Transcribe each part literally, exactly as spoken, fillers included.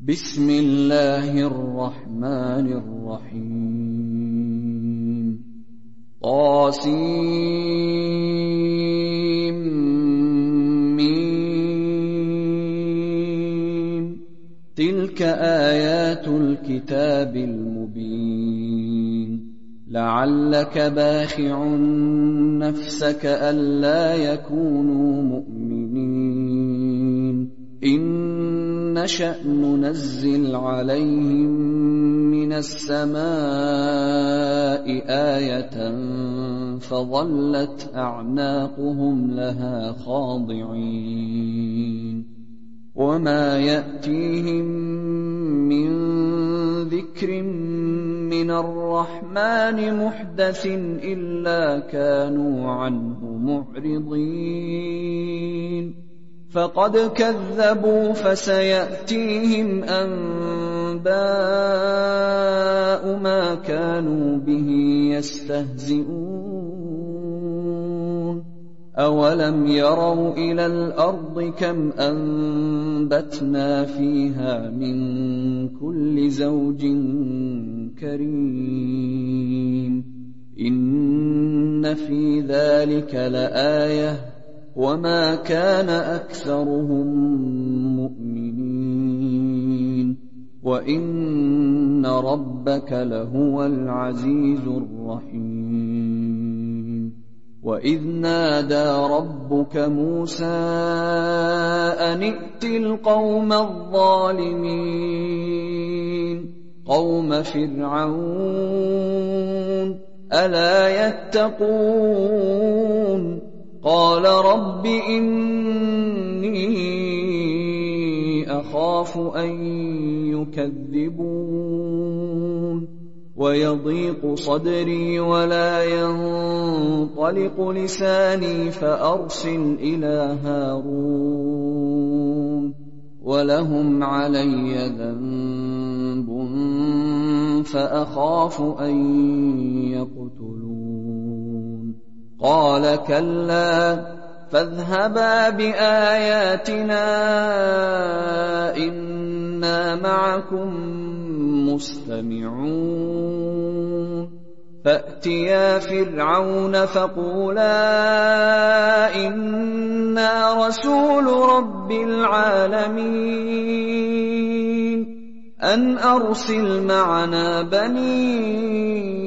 بسم الله الرحمن الرحيم طاسيم ميم تلك آيات الكتاب المبين لعلك باخع نفسك ألا يكونوا مؤمنين إن نشأ ننزل عليهم من السماء آية فظلت أعناقهم لها خاضعين وما يأتيهم من ذكر من الرحمن محدث إلا كانوا عنه معرضين فقد كذبوا فسيأتيهم أنباء ما كانوا به يستهزئون أولم يروا إلى الأرض كم أنبتنا فيها من كل زوج كريم إن في ذلك لآية وما كان أكثرهم مؤمنين وإن ربك لهو العزيز الرحيم وإذ نادى ربك موسى أن ائت القوم الظالمين قوم فرعون ألا يتقون قال رب إني أخاف أن يكذبون ويضيق صدري ولا ينطلق لساني فأرسل إلى هارون ولهم علي ذنب فأخاف أن يقتلون قال كلا فاذهبا بآياتنا إنا معكم مستمعون فأتيا فرعون فقولا إنا رسول رب العالمين أن أرسل معنا بني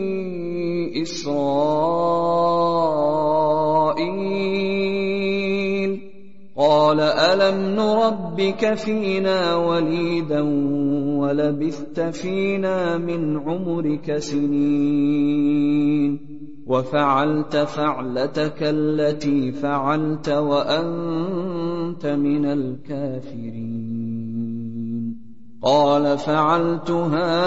إسرائيل قال ألم نربك فينا وليدا ولبثت فينا من عمرك سنين وفعلت فعلتك التي فعلت وأنت من الكافرين قال فعلتها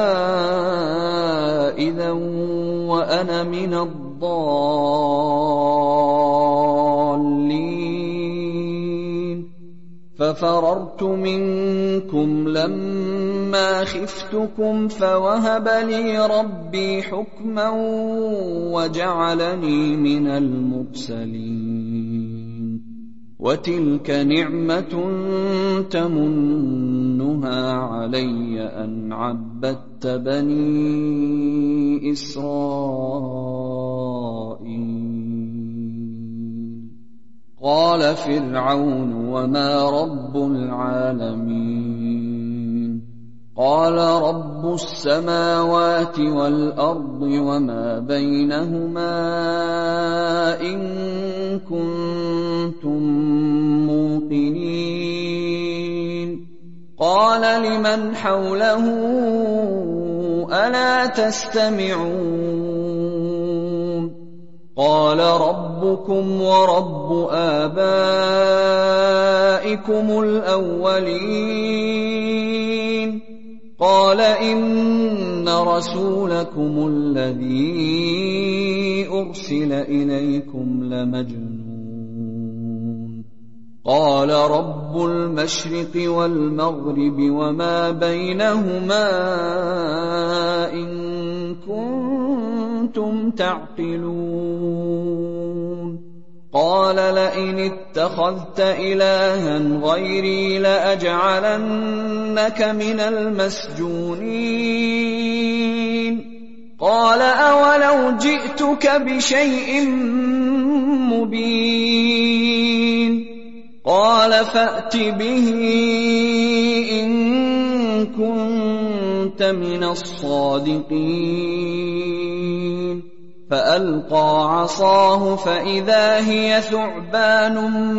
إذا وأنا من الضالين ففررت منكم لما خفتكم فوهب لي ربي حكما وجعلني من المرسلين وتلك نعمة تمنها علي أن عبدت بني إسرائيل قال فرعون وما رب العالمين قال رب السماوات والأرض وما بينهما إن كنتم موقنين قال لمن حوله ألا تستمعون قال ربكم ورب آبائكم الأولين قال إن رسولكم الذي أرسل إليكم لمجنون قال رب المشرق والمغرب وما بينهما إن كنتم تعقلون قال لئن اتخذت إلها غيري لأجعلنك من المسجونين قال أولو جئتك بشيء مبين قال فأت به إن كنت من الصادقين فألقى عصاه فإذا هي ثعبان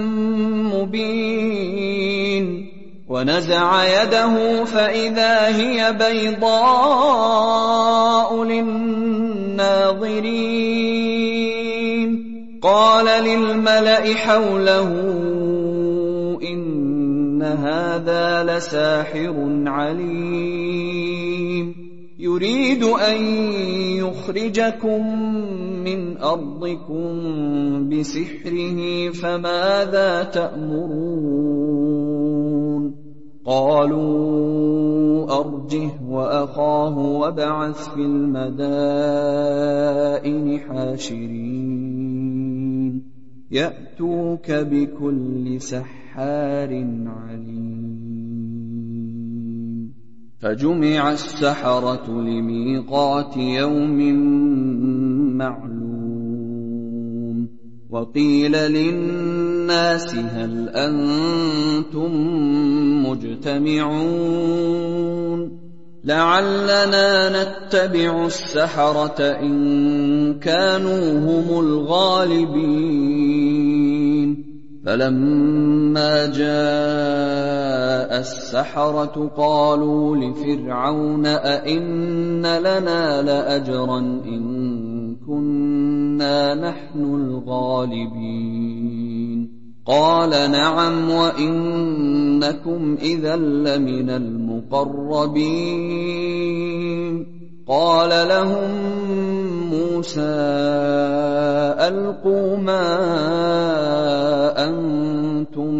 مبين ونزع يده فإذا هي بيضاء للناظرين قال للملأ حوله إن هذا لساحر عليم يريد أن يخرجكم من أرضكم بسحره فماذا تأمرون قالوا أرجه وأخاه وابعث في المدائن حاشرين يأتوك بكل سحار عليم فجمع السحرة لميقات يوم معلوم وقيل للناس هل أنتم مجتمعون لعلنا نتبع السحرة إن كانوا هم الغالبين فلما جاء السحرة قالوا لفرعون أئن لنا لأجرا إن كنا نحن الغالبين قال نعم وإنكم إذا لمن المقربين قال لهم موسى ألقوا ما أنتم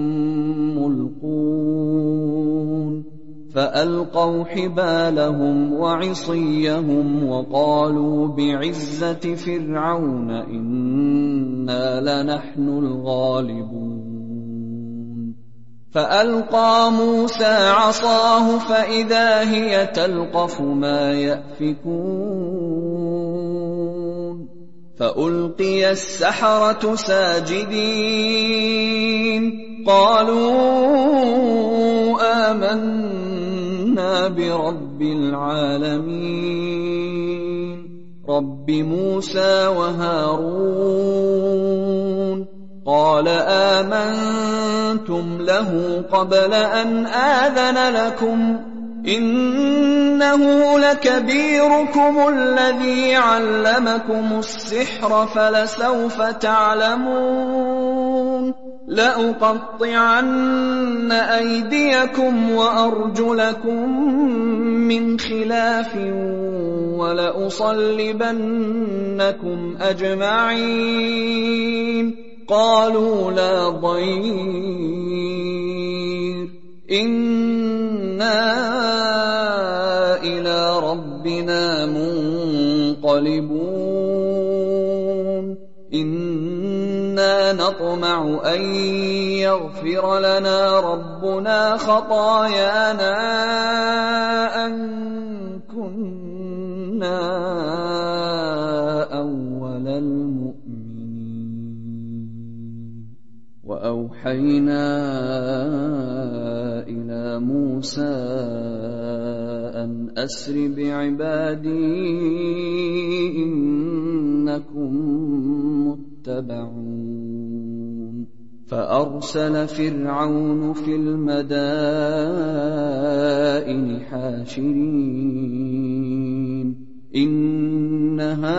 ملقون فألقوا حبالهم وعصيهم وقالوا بعزة فرعون إنا لنحن الغالبون فألقى موسى عصاه فإذا هي تلقف ما يأفكون فألقي السحرة ساجدين قالوا آمنا برب العالمين رب موسى وهارون قال آمنتم له قبل أن آذن لكم إنه لكبيركم الذي علمكم السحر فلسوف تعلمون لأقطعن أيديكم وأرجلكم من خلاف ولأصلبنكم أجمعين قالوا لا ضير إنا إلى ربنا منقلبون إنا نطمع أن يغفر لنا ربنا خطايانا أن كنا أول المؤمنين وأوحينا إلى موسى أن أسر بعبادي إنكم متبعون فأرسل فرعون في المدائن حاشرين إن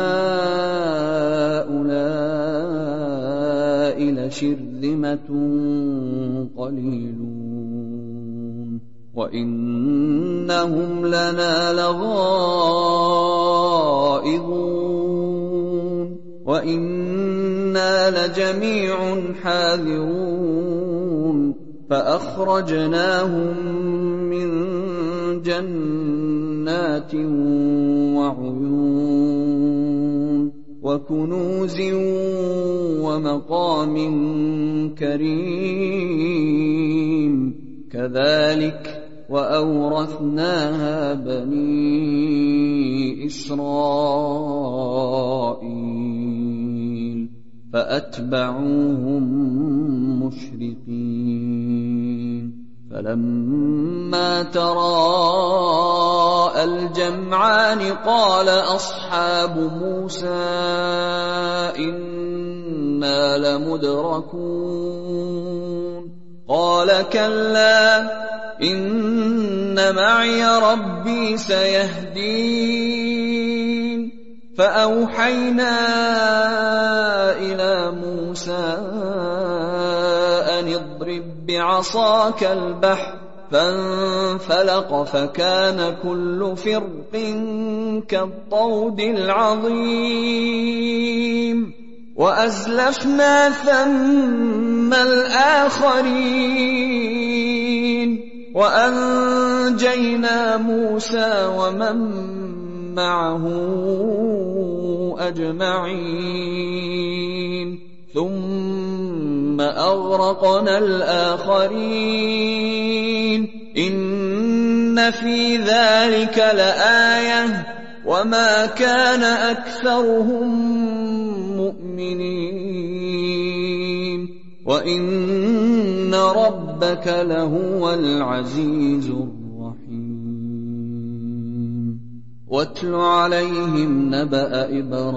هؤلاء لشرذمة قليلون وإنهم لنا لغائظون وإنا لجميع حاذرون فأخرجناهم من جنات وعيون وكنوز ومقام كريم كذلك وأورثناها بني إسرائيل فأتبعوهم مشرقين فلما تراءى الجمعان قال أصحاب موسى إنا لمدركون قال كلا إن معي ربي سيهدين فأوحينا إلى موسى أن اضرب بعصاك البحر فانفلق فكان كل فرق كالطود العظيم وأزلفنا ثم الآخرين وأنجينا موسى ومن معه أجمعين ثم أغرقنا الآخرين إن في ذلك لآية وما كان أكثرهم مؤمنين وإن ربك لهو العزيز الرحيم واتل عليهم نبأ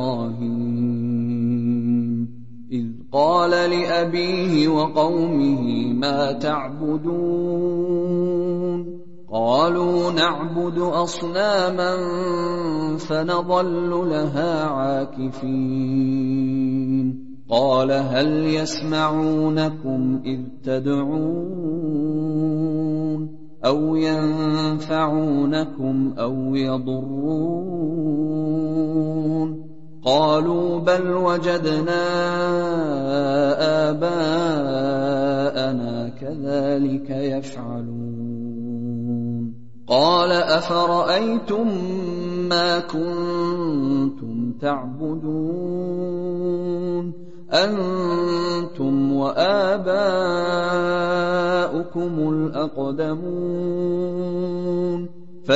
إبراهيم إذ قال لأبيه وقومه ما تعبدون قالوا نعبد أصناما فنظل لها عاكفين قال هل يسمعونكم إذ تدعون أو ينفعونكم أو يضرون قالوا بل وجدنا آباءنا كذلك يفعلون قال أفرأيتم ما كنتم تعبدون أنتم وآباؤكم الأقدمون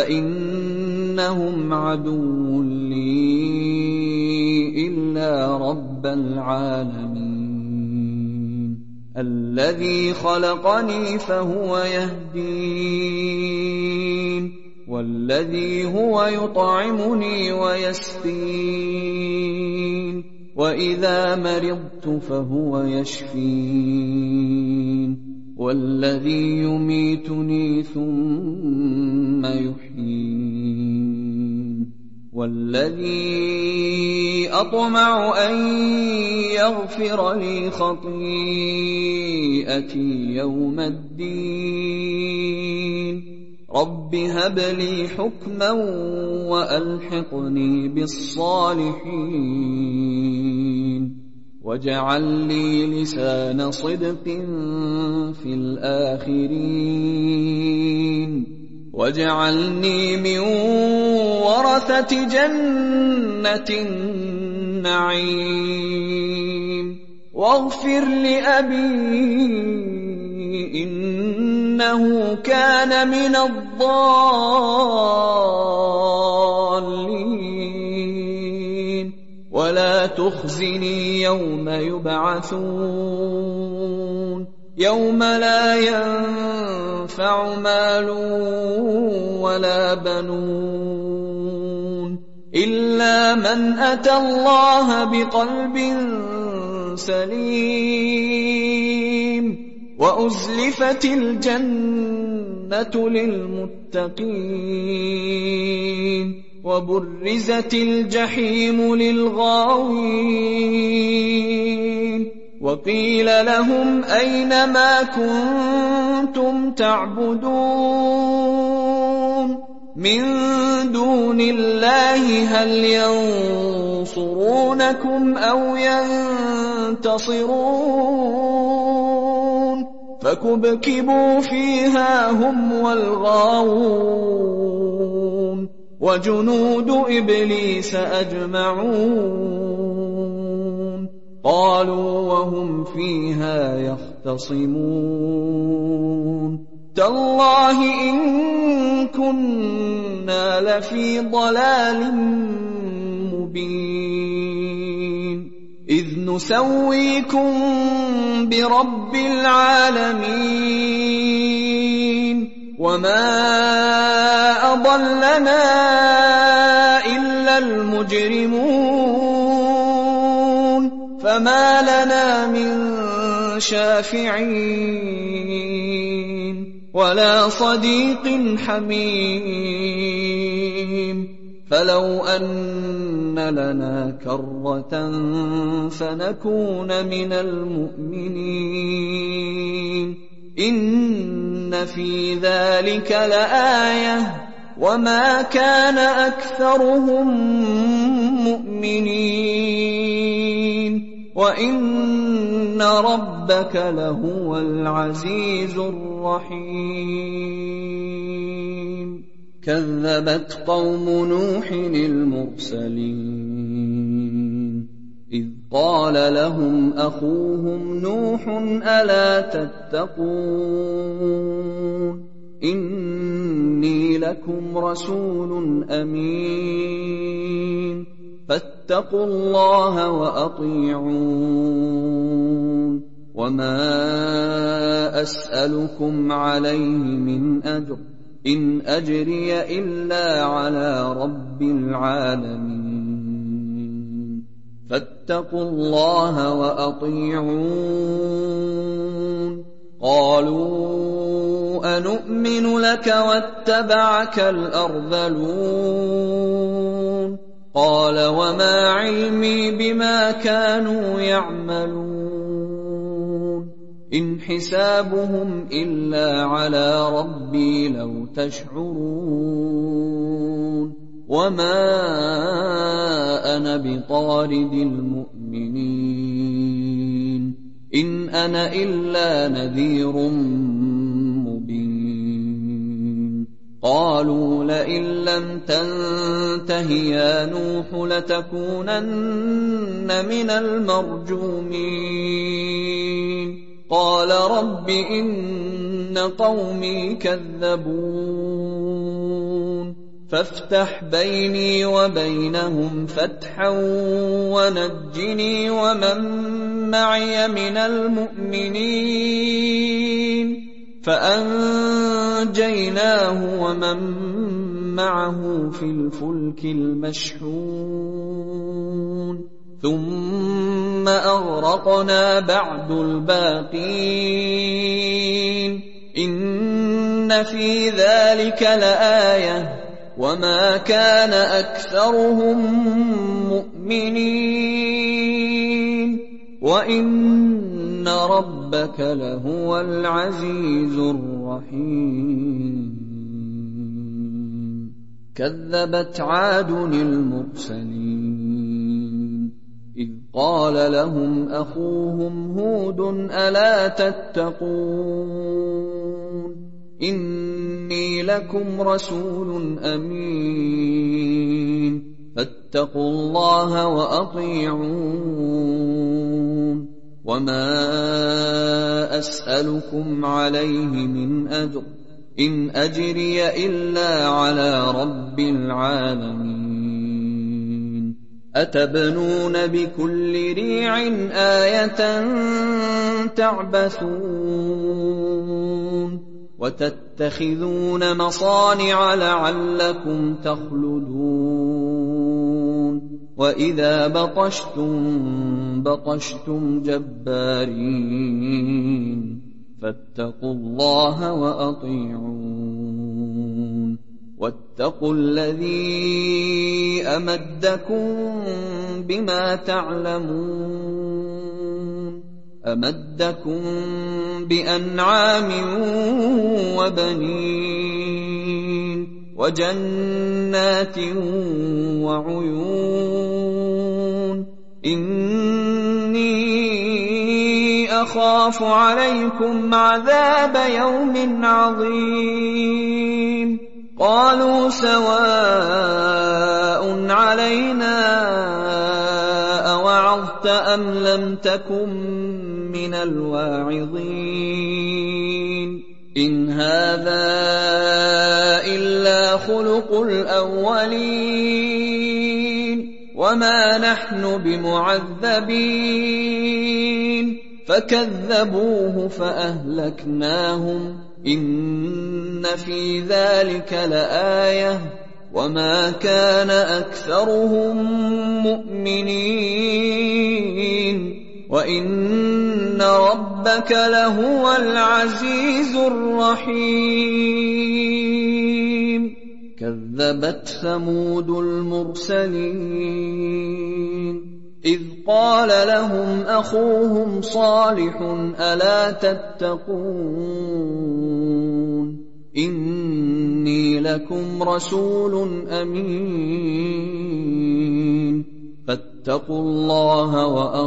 فإنهم عدو لي إلا رب العالمين الذي خلقني فهو يهدين والذي هو يطعمني ويسقين وإذا مرضت فهو يشفين والذي يميتني ثم يحيين والذي أطمع أن يغفر لي خطيئتي يوم الدين رب هب لي حكما وألحقني بالصالحين واجعل لي لسان صدق في الآخرين واجعلني من ورثة جنة النعيم واغفر لأبي إنه كان من الضالين ولا تخزني يوم يبعثون يوم لا ينفع مال ولا بنون إلا من أتى الله بقلب سليم وأزلفت الجنة للمتقين وبرزت الجحيم للغاوين وقيل لهم أين ما كنتم تعبدون من دون الله هل ينصرونكم أو ينتصرون فكبكبوا فيها هم والغاوون وجنود إبليس أجمعون قالوا وهم فيها يختصمون تالله إن كنا لفي ضلال مبين إذ نسويكم برب العالمين وما أضلنا إلا المجرمون فما لنا من شافعين ولا صديق حميم فلو أن لنا كرة فنكون من المؤمنين إن في ذلك لآية وما كان أكثرهم مؤمنين وإن ربك لهو العزيز الرحيم كذبت قوم نوح المرسلين إذ قال لهم أخوهم نوح ألا تتقون إني لكم رسول أمين فاتقوا الله وأطيعون وما أسألكم عليه من أجر إن أجري إلا على رب العالمين فاتقوا الله وأطيعون قالوا أنؤمن لك واتبعك الأرذلون قال وما علمي بما كانوا يعملون إن حسابهم إلا على ربي لو تشعرون وما أنا بطارد المؤمنين إن أنا إلا نذير مبين قالوا لئن لم تنته يا نوح لتكونن من المرجومين قال رب إن قومي كذبون فافتح بيني وبينهم فتحا ونجني ومن معي من المؤمنين فأنجيناه ومن معه في الفلك المشحون ثم أغرقنا بعد الباقين إن في ذلك لآية وما كان أكثرهم مؤمنين وإن ربك لهو العزيز الرحيم كذبت عاد المرسلين إذ قال لهم أخوهم هود ألا تتقون إني لكم رسول أمين فاتقوا الله وأطيعون وما أسألكم عليه من أجر إن أجري إلا على رب العالمين أتبنون بكل ريع آية تعبثون وتتخذون مصانع لعلكم تخلدون وإذا بطشتم بطشتم جبارين فاتقوا الله وأطيعون واتقوا الذي أمدكم بما تعلمون أمدكم بأنعام وبنين وجنات وعيون إني أخاف عليكم عذاب يوم عظيم قالوا سواء علينا أوعظت أَمْ لَمْ تَكُن مِّنَ الْوَاعِظِينَ إِنْ هَٰذَا إِلَّا خُلُقُ الْأَوَّلِينَ وَمَا نَحْنُ بِمُعَذَّبِينَ فَكَذَّبُوهُ فَأَهْلَكْنَاهُمْ إِنَّ فِي ذَلِكَ لَآيَةً وَمَا كَانَ أَكْثَرُهُم مُّؤْمِنِينَ وَإِنَّ رَبَّكَ لَهُوَ الْعَزِيزُ الرَّحِيمُ كَذَّبَتْ ثَمُودُ الْمُرْسَلِينَ إِذْ قَالَ لَهُمْ أَخُوهُمْ صَالِحٌ أَلَا تَتَّقُونَ إِنِّي لَكُمْ رَسُولٌ أَمِينٌ فَاتَّقُوا اللَّهَ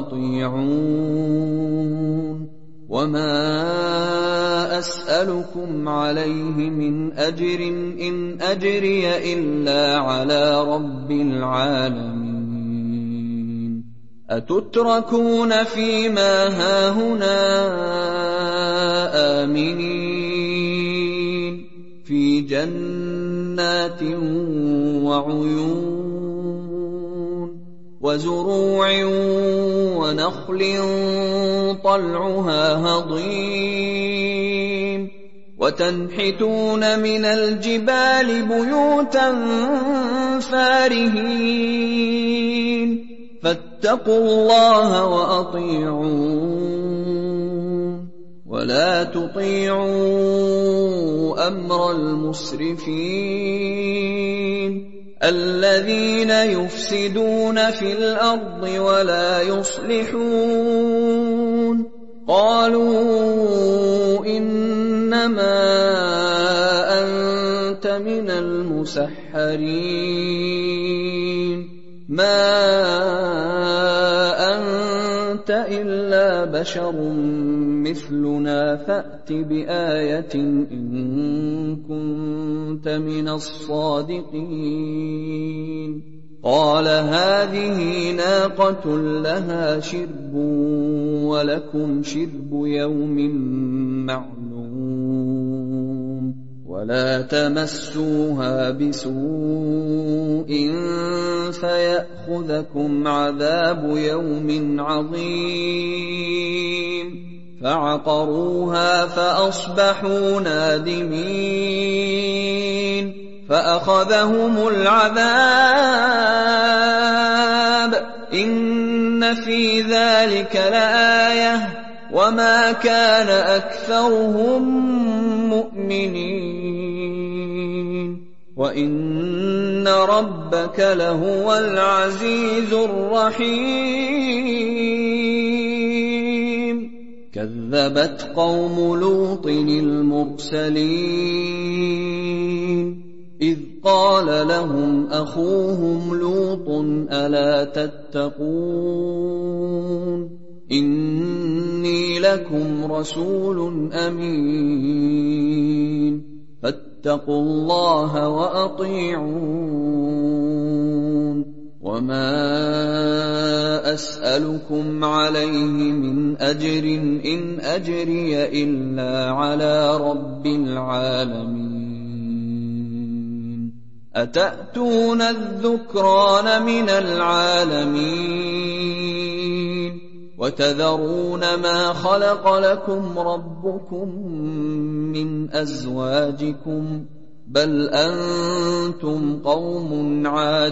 وَأَطِيعُونِ وَمَا أَسْأَلُكُمْ عَلَيْهِ مِنْ أَجْرٍ إِنْ أَجْرِيَ إِلَّا عَلَىٰ رَبِّ الْعَالَمِينَ أَتُتْرَكُونَ فِيمَا هَاهُنَا آمِنِينَ فِي جَنَّاتٍ وَعُيُونٍ وَزُرُوعٍ وَنَخْلٍ طَلْعُهَا هَضِيمٌ وَتَنْحِتُونَ مِنَ الْجِبَالِ بُيُوتًا فَارِهِينَ فَاتَّقُوا اللَّهَ وَأَطِيعُونِ وَلَا تُطِيعُوا أَمْرَ الْمُسْرِفِينَ الَّذِينَ يُفْسِدُونَ فِي الْأَرْضِ وَلَا يُصْلِحُونَ قَالُوا إِنَّمَا أَنتَ مِنَ الْمُسَحَّرِينَ مَا أَنتَ إِلَّا بَشَرٌ مِّثْلُنَا فَأْتِ بِآيَةٍ إِن كُنتَ مِنَ الصَّادِقِينَ قَالَ هَٰذِهِ نَاقَةٌ لَّهَا شِرْبٌ وَلَكُمْ شِرْبُ يَوْمٍ مَّعْلُومٍ وَلَا تَمَسُّوهَا بِسُوءٍ فَيَأْخُذَكُمْ عَذَابُ يَوْمٍ عَظِيمٍ فَعَقَرُوهَا فَأَصْبَحُوا نَادِمِينَ فَأَخَذَهُمُ الْعَذَابُ إِنَّ فِي ذَلِكَ لَآيَةً وَمَا كَانَ أَكْثَرُهُم مُّؤْمِنِينَ وَإِنَّ رَبَّكَ لَهُوَ الْعَزِيزُ الرَّحِيمُ كَذَّبَتْ قَوْمُ لُوطٍ الْمُرْسَلِينَ إِذْ قَالَ لَهُمْ أَخُوهُمْ لُوطٌ أَلَا تَتَّقُونَ إِنِّي لَكُمْ رَسُولٌ أَمِينٌ فَاتَّقُوا اللَّهَ وَأَطِيعُونِ وَمَا أَسْأَلُكُمْ عَلَيْهِ مِنْ أَجْرٍ إِنْ أَجْرِيَ إِلَّا عَلَىٰ رَبِّ الْعَالَمِينَ أَتَأْتُونَ الذُّكْرَانَ مِنَ الْعَالَمِينَ وَتَذَرُونَ مَا خَلَقَ لَكُمْ رَبُّكُم مِّنْ أَزْوَاجِكُمْ بَلْ أَنتُمْ قَوْمٌ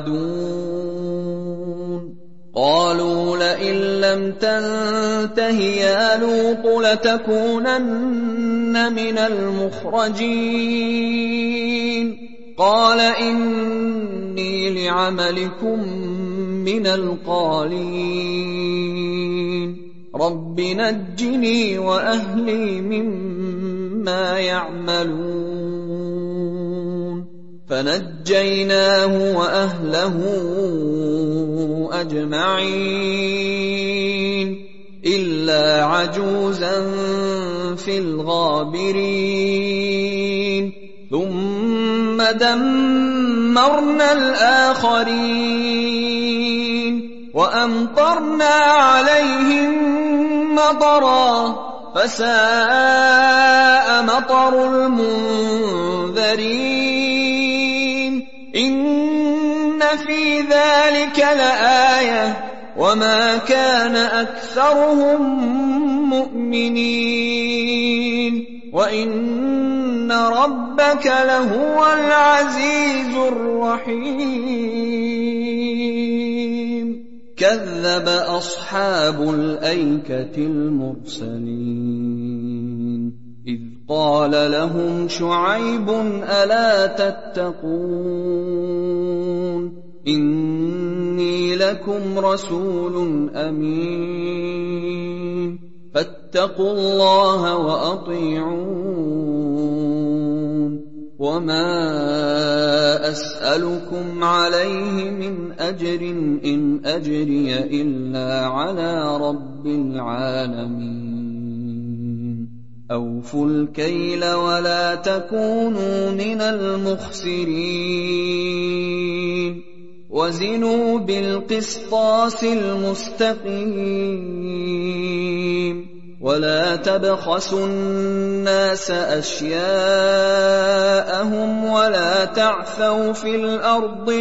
عَادُونَ قَالُوا لَئِن لَّمْ تَنتَهِ يَا لُوطُ لَتَكُونَنَّ مِنَ الْمُخْرَجِينَ قَالَ إِنِّي لِعَمَلِكُم مِّنَ الْقَالِينَ رَبِّ نَجِّنِي وَأَهْلِي مِمَّا يَعْمَلُونَ فَنَجَّيْنَاهُ وَأَهْلَهُ أَجْمَعِينَ إِلَّا عَجُوزًا فِي الْغَابِرِينَ ثُمَّ دَمَّرْنَا الْآخَرِينَ وأمطرنا عليهم مطرا فساء مطر المنذرين إن في ذلك لآية وما كان أكثرهم مؤمنين وإن ربك لهو العزيز الرحيم كذب أصحاب الأيكة المرسلين إذ قال لهم شعيب ألا تتقون إني لكم رسول أمين فاتقوا الله وأطيعون وما أسألكم عليه من أجر إن أجري إلا على رب العالمين أوفوا الكيل ولا تكونوا من المخسرين وزنوا بالقسطاس المستقيم ولا تبخسوا الناس أشياءهم ولا تعثوا في الأرض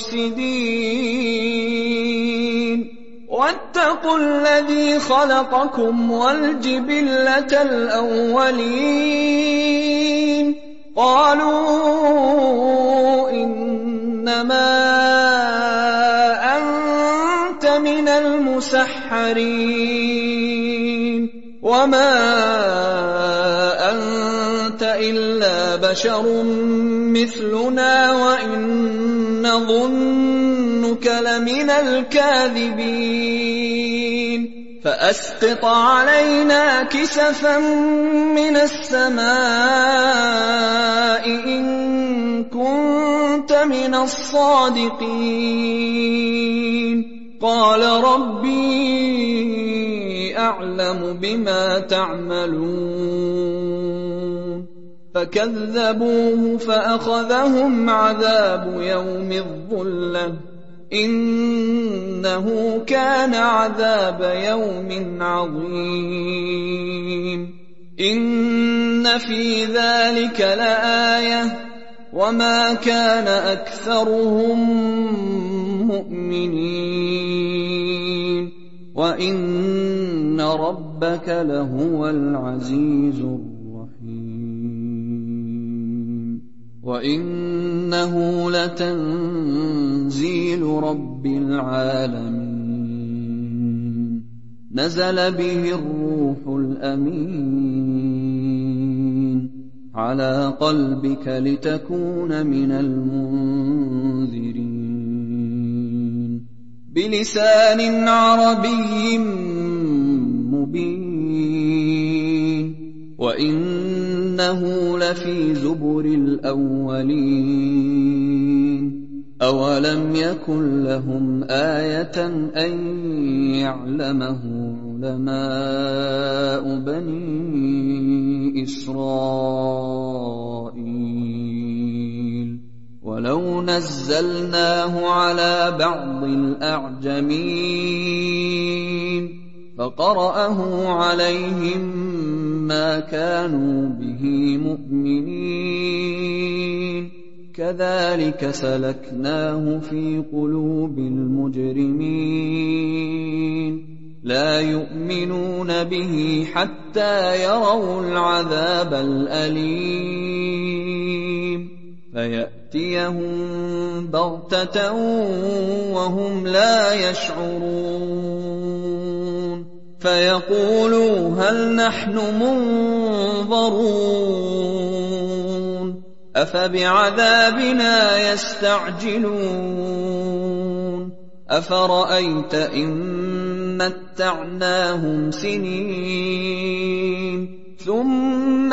مفسدين واتقوا الذي خلقكم والجبلة الأولين قالوا إنما أنت من المسحرين وما أنت إلا بشر مثلنا وإن نظنك لمن الكاذبين فأسقط علينا كسفا من السماء إن كنت من الصادقين قال ربي أعلم بما تعملون فكذبوه فأخذهم عذاب يوم الظلة إنه كان عذاب يوم عظيم إن في ذلك لآية وما كان أكثرهم مؤمنين وإن ربك لهو العزيز الرحيم وإنه لتنزيل رب العالمين نزل به الروح الأمين على قلبك لتكون من المنذرين بلسان عربي مبين وإنه لفي زبر الأولين أولم يكن لهم آية أن يعلمه علماء بني إسرائيل ولو نزلناه على بعض الأعجمين فقرأه عليهم ما كانوا به مؤمنين كذلك سلكناه في قلوب المجرمين لا يؤمنون به حتى يروا العذاب الأليم فيأتيهم بغتة وهم لا يشعرون فيقولوا هل نحن منظرون أفبعذابنا يستعجلون أفرأيت إن متعناهم سنين ثم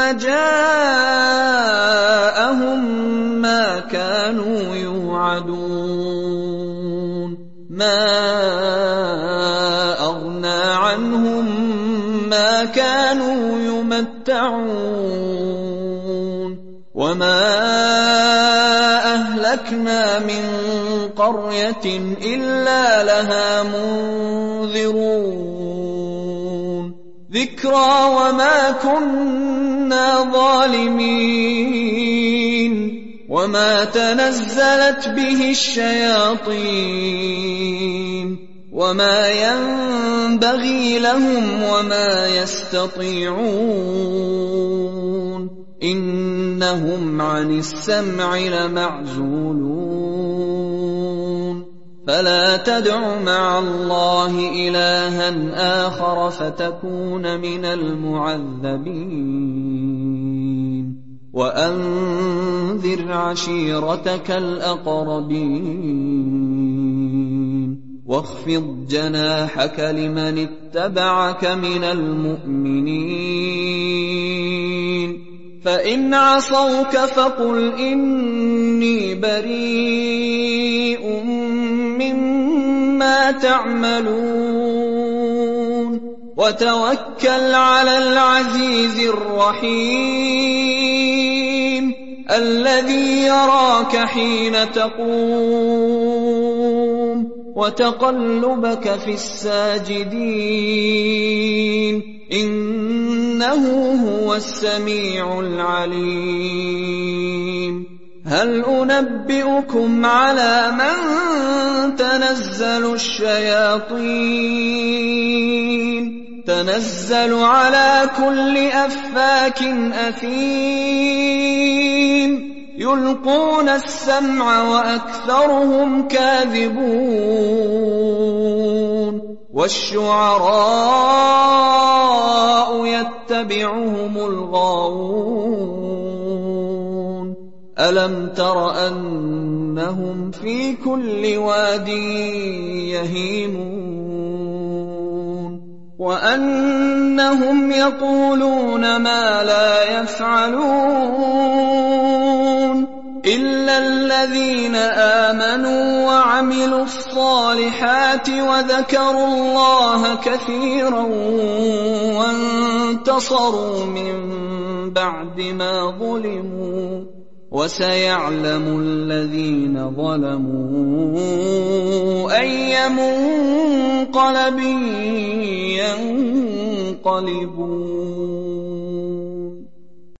جاءهم ما كانوا يوعدون ما أغنى عنهم ما كانوا يمتعون وما أهلكنا أهلكنا من قرية إلا لها منذرون ذكرى وما كنا ظالمين وما تنزلت به الشياطين وما ينبغي لهم وما يستطيعون إنهم عن السمع لمعزولون فلا تدع مع الله إلها آخر فتكون من المعذبين وأنذر عشيرتك الأقربين واخفض جناحك لمن اتبعك من المؤمنين فإن عصوك فقل إني بريء مما تعملون وتوكل على العزيز الرحيم الذي يراك حين تقوم وتقلبك في الساجدين إنه هو السميع العليم هل أنبئكم على من تنزل الشياطين تنزل على كل أفاك أثيم يلقون السمع وأكثرهم كاذبون والشعراء يتبعهم الغاوون ألم تر أنهم في كل واد يهيمون وأنهم يقولون ما لا يفعلون إلا الذين آمنوا وعملوا الصالحات وذكروا الله كثيرا وانتصروا من بعد ما ظلموا وسيعلم الذين ظلموا أي منقلب ينقلبون